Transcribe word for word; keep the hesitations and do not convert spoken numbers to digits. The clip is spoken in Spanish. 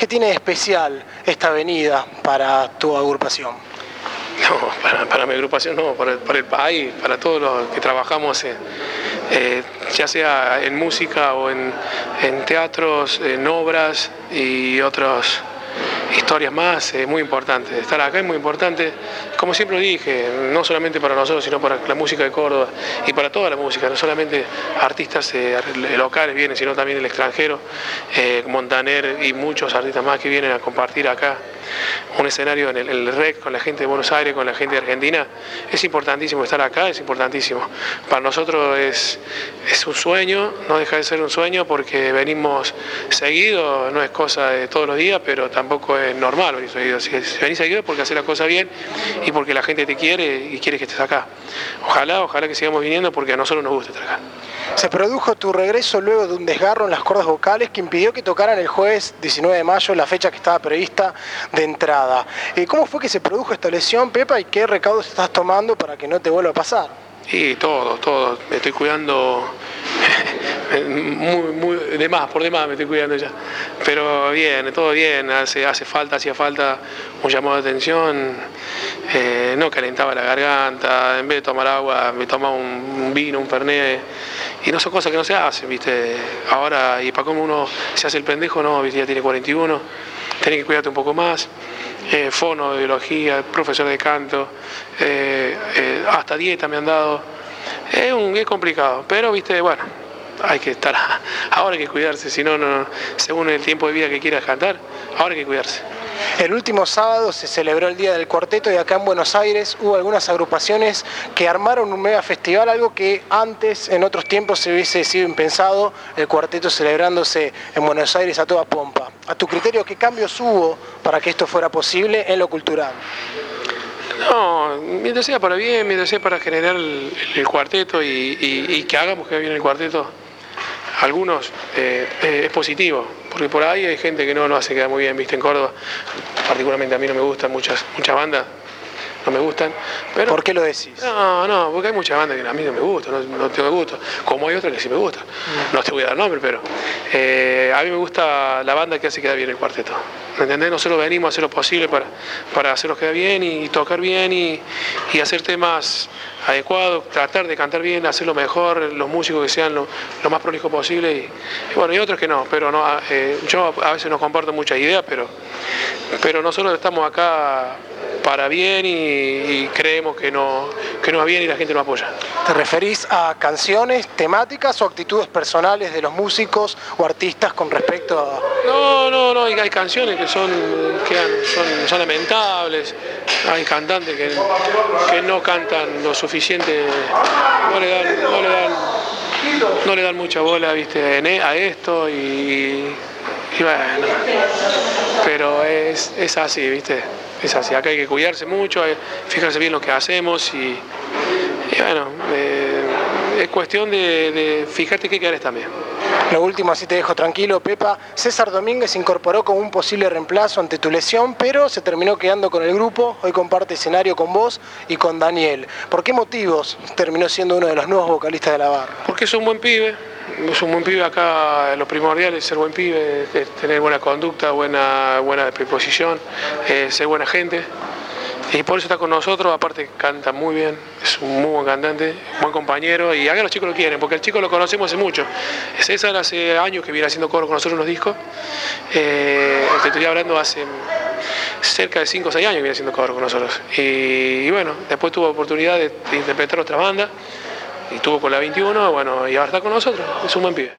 ¿Qué tiene de especial esta avenida para tu agrupación? No, para, para mi agrupación no, para, para el país, para todos los que trabajamos, eh, eh, ya sea en música o en, en teatros, en obras y otras historias más, es eh, muy importante. Estar acá es muy importante, como siempre dije, no solamente para nosotros, sino para la música de Córdoba y para toda la música, no solamente artistas eh, locales vienen, sino también el extranjero, eh, Montaner y muchos artistas más que vienen a compartir acá un escenario en el, el R E C con la gente de Buenos Aires, con la gente de Argentina. Es importantísimo estar acá, es importantísimo. Para nosotros es, es un sueño, no deja de ser un sueño porque venimos seguido, no es cosa de todos los días, pero tampoco es normal venir seguido. Si venís seguido es porque haces la cosa bien y porque la gente te quiere y quiere que estés acá. Ojalá, ojalá que sigamos viniendo porque a nosotros nos gusta estar acá. Se produjo tu regreso luego de un desgarro en las cuerdas vocales que impidió que tocaran el jueves diecinueve de mayo, la fecha que estaba prevista de entrada. ¿Cómo fue que se produjo esta lesión, Pepa, y qué recaudos estás tomando para que no te vuelva a pasar? Sí, todo, todo. Me estoy cuidando muy, muy, de más, por demás me estoy cuidando ya. Pero bien, todo bien, hace, hace falta, hacía falta un llamado de atención. Eh, no calentaba la garganta, en vez de tomar agua me tomaba un, un vino, un fernet. Y no son cosas que no se hacen, ¿viste? Ahora, y para cómo uno se hace el pendejo, no, ¿viste? Ya tiene cuarenta y uno, tenés que cuidarte un poco más. Eh, fono de biología, profesor de canto, eh, eh, hasta dieta me han dado. Es, un, es complicado, pero, ¿viste? Bueno, hay que estar, ahora hay que cuidarse, si no, no, según el tiempo de vida que quieras cantar, ahora hay que cuidarse. El último sábado se celebró el Día del Cuarteto y acá en Buenos Aires hubo algunas agrupaciones que armaron un mega festival, algo que antes, en otros tiempos, se hubiese sido impensado, el cuarteto celebrándose en Buenos Aires a toda pompa. A tu criterio, ¿qué cambios hubo para que esto fuera posible en lo cultural? No, mientras sea para bien, mientras sea para generar el, el cuarteto y, y, y que hagamos que bien el cuarteto, algunos eh, eh, es positivo, porque por ahí hay gente que no lo hace quedar muy bien, viste, en Córdoba, particularmente a mí no me gustan muchas, muchas bandas, no me gustan. Pero, ¿por qué lo decís? No, no, porque hay muchas bandas que a mí no me gustan, no, no tengo gusto, como hay otras que sí me gustan, no te voy a dar nombre, pero eh, a mí me gusta la banda que hace quedar bien el cuarteto, ¿me entendés? Nosotros venimos a hacer lo posible para, para hacerlos quedar bien y tocar bien y, y hacer temas adecuados, tratar de cantar bien, hacerlo mejor, los músicos que sean lo, lo más prolijo posible y, y bueno, y otros que no, pero no, eh, yo a veces no comparto muchas ideas, pero, pero nosotros estamos acá para bien y, y creemos que, no, que nos va bien y la gente nos apoya. ¿Te referís a canciones, temáticas o actitudes personales de los músicos o artistas con respecto a...? No, no, no, hay, hay canciones que son, que son, son lamentables, hay cantantes que, que no cantan lo suficiente, no le dan, no le dan, no le dan mucha bola, viste, a esto y, y bueno, pero es, es así, viste. Es así, acá hay que cuidarse mucho, hay, fijarse bien lo que hacemos y, y bueno, eh, es cuestión de, de fijarte qué querés también. Lo último, así te dejo tranquilo, Pepa. César Domínguez se incorporó como un posible reemplazo ante tu lesión, pero se terminó quedando con el grupo. Hoy comparte escenario con vos y con Daniel. ¿Por qué motivos terminó siendo uno de los nuevos vocalistas de la barra? Porque es un buen pibe. Es un buen pibe acá, lo primordial es ser buen pibe, es tener buena conducta, buena, buena predisposición, eh, ser buena gente. Y por eso está con nosotros, aparte canta muy bien, es un muy buen cantante, buen compañero y acá los chicos lo quieren, porque el chico lo conocemos hace mucho. César hace años que viene haciendo coro con nosotros unos discos, eh, te estoy hablando hace cerca de cinco o seis años que viene haciendo coro con nosotros. Y, y bueno, después tuvo oportunidad de, de interpretar otra banda. Y estuvo con la veintiuno, bueno, y ahora está con nosotros, es un buen pibe.